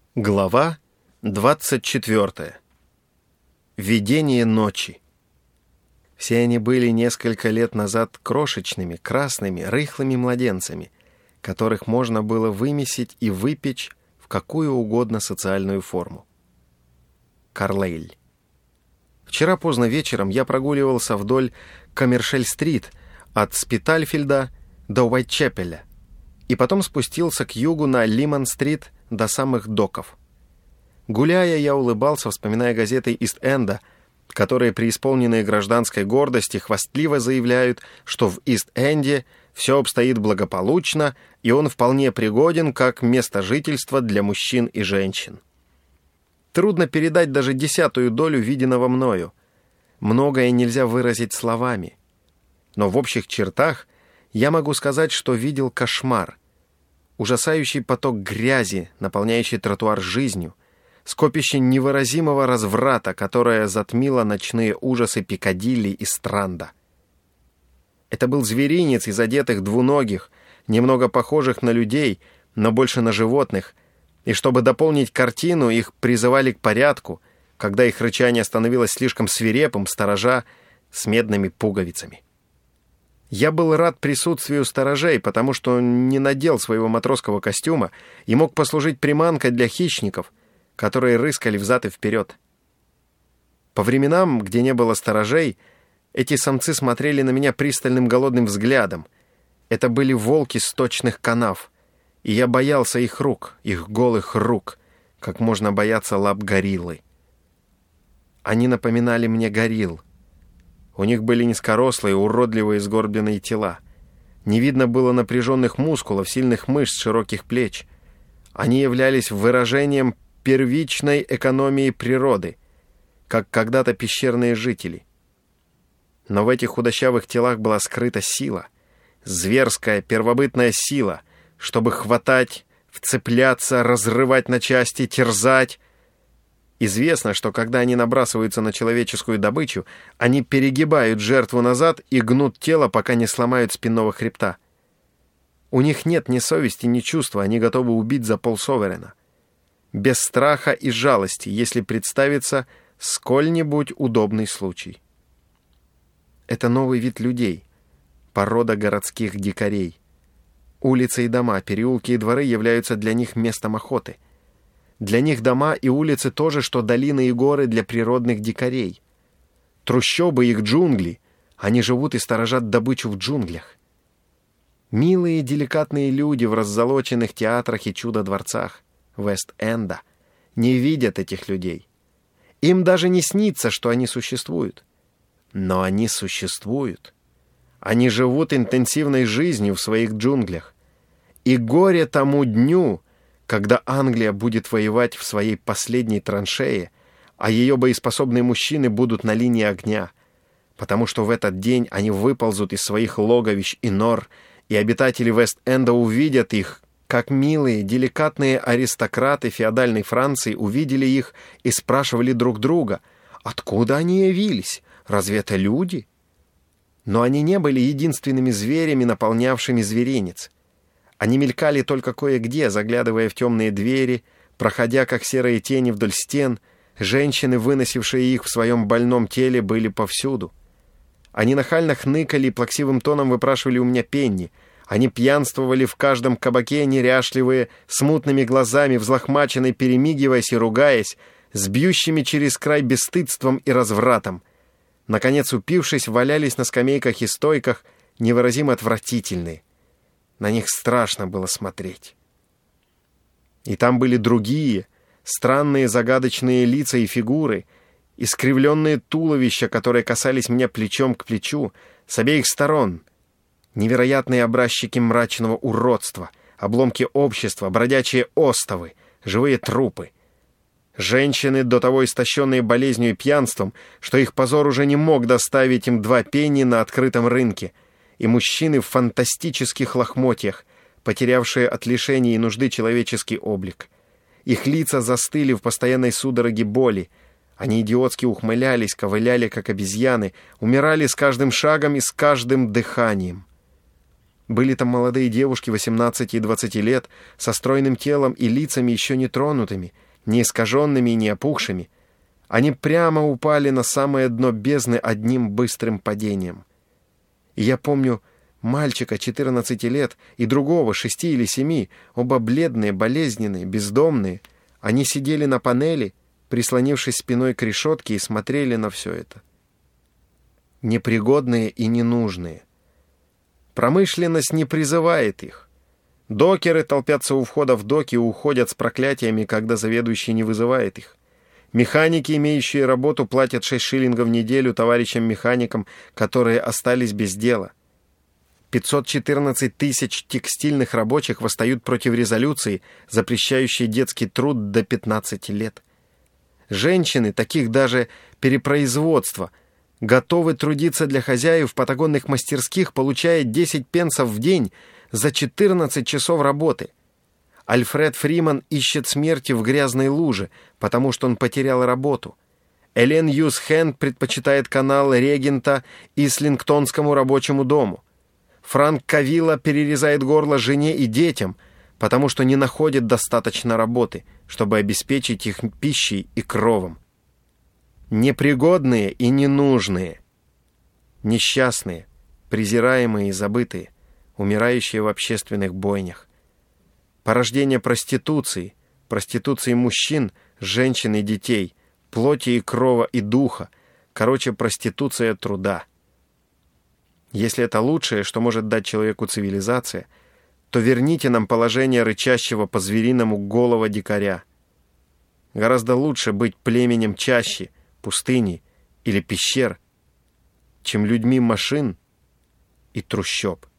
Глава 24. Видение ночи. Все они были несколько лет назад крошечными, красными, рыхлыми младенцами, которых можно было вымесить и выпечь в какую угодно социальную форму. Карлейль. Вчера поздно вечером я прогуливался вдоль Коммершель-стрит от Спитальфилда до Уайтчепеля и потом спустился к югу на Лиман-стрит до самых доков. Гуляя, я улыбался, вспоминая газеты Ист-Энда, которые, преисполненные гражданской гордости, хвастливо заявляют, что в Ист-Энде все обстоит благополучно, и он вполне пригоден как место жительства для мужчин и женщин. Трудно передать даже 10-ю долю виденного мною. Многое нельзя выразить словами. Но в общих чертах я могу сказать, что видел кошмар. Ужасающий поток грязи, наполняющий тротуар жизнью, скопище невыразимого разврата, которое затмило ночные ужасы Пикадилли и Странда. Это был зверинец из одетых двуногих, немного похожих на людей, но больше на животных, и чтобы дополнить картину, их призывали к порядку, когда их рычание становилось слишком свирепым, сторожа с медными пуговицами. Я был рад присутствию сторожей, потому что не надел своего матросского костюма и мог послужить приманкой для хищников, которые рыскали взад и вперед. По временам, где не было сторожей, эти самцы смотрели на меня пристальным голодным взглядом. Это были волки сточных канав, и я боялся их рук, их голых рук, как можно бояться лап гориллы. Они напоминали мне горилл. У них были низкорослые, уродливые сгорбленные тела. Не видно было напряженных мускулов, сильных мышц, широких плеч. Они являлись выражением первичной экономии природы, как когда-то пещерные жители. Но в этих худощавых телах была скрыта сила, зверская первобытная сила, чтобы хватать, вцепляться, разрывать на части, терзать. Известно, что когда они набрасываются на человеческую добычу, они перегибают жертву назад и гнут тело, пока не сломают спинного хребта. У них нет ни совести, ни чувства, они готовы убить за полсоверена. Без страха и жалости, если представится сколь-нибудь удобный случай. Это новый вид людей, порода городских дикарей. Улицы и дома, переулки и дворы являются для них местом охоты. Для них дома и улицы то же, что долины и горы для природных дикарей. Трущобы их джунгли, они живут и сторожат добычу в джунглях. Милые деликатные люди в раззолоченных театрах и чудо-дворцах Вест-Энда не видят этих людей. Им даже не снится, что они существуют. Но они существуют. Они живут интенсивной жизнью в своих джунглях. И горе тому дню, когда Англия будет воевать в своей последней траншее, а ее боеспособные мужчины будут на линии огня, потому что в этот день они выползут из своих логовищ и нор, и обитатели Вест-Энда увидят их, как милые, деликатные аристократы феодальной Франции увидели их и спрашивали друг друга, откуда они явились, разве это люди? Но они не были единственными зверями, наполнявшими зверинец. Они мелькали только кое-где, заглядывая в темные двери, проходя, как серые тени вдоль стен. Женщины, выносившие их в своем больном теле, были повсюду. Они нахально хныкали и плаксивым тоном выпрашивали у меня пенни. Они пьянствовали в каждом кабаке, неряшливые, с мутными глазами, взлохмаченные, перемигиваясь и ругаясь, с бьющими через край бесстыдством и развратом. Наконец, упившись, валялись на скамейках и стойках, невыразимо отвратительные. На них страшно было смотреть. И там были другие, странные загадочные лица и фигуры, искривленные туловища, которые касались меня плечом к плечу, с обеих сторон, невероятные образчики мрачного уродства, обломки общества, бродячие остовы, живые трупы. Женщины, до того истощенные болезнью и пьянством, что их позор уже не мог доставить им 2 пенни на открытом рынке, и мужчины в фантастических лохмотьях, потерявшие от лишения и нужды человеческий облик. Их лица застыли в постоянной судороге боли. Они идиотски ухмылялись, ковыляли, как обезьяны, умирали с каждым шагом и с каждым дыханием. Были там молодые девушки 18 и 20 лет, со стройным телом и лицами еще не тронутыми, не искаженными и не опухшими. Они прямо упали на самое дно бездны одним быстрым падением. И я помню мальчика 14 лет и другого 6 или 7, оба бледные, болезненные, бездомные. Они сидели на панели, прислонившись спиной к решетке, и смотрели на все это. Непригодные и ненужные. Промышленность не призывает их. Докеры толпятся у входа в доки и уходят с проклятиями, когда заведующий не вызывает их. Механики, имеющие работу, платят 6 шиллингов в неделю товарищам-механикам, которые остались без дела. 514 тысяч текстильных рабочих восстают против резолюции, запрещающей детский труд до 15 лет. Женщины, таких даже перепроизводства, готовы трудиться для хозяев в патагонных мастерских, получая 10 пенсов в день за 14 часов работы. Альфред Фриман ищет смерти в грязной луже, потому что он потерял работу. Элен Юс Хэнд предпочитает канал Регента Ислингтонскому рабочему дому. Франк Кавилла перерезает горло жене и детям, потому что не находит достаточно работы, чтобы обеспечить их пищей и кровом. Непригодные и ненужные, несчастные, презираемые и забытые, умирающие в общественных бойнях. Порождение проституции, проституции мужчин, женщин и детей, плоти и крова и духа, короче, проституция труда. Если это лучшее, что может дать человеку цивилизация, то верните нам положение рычащего по-звериному голого дикаря. Гораздо лучше быть племенем чащи, пустыни или пещер, чем людьми машин и трущоб.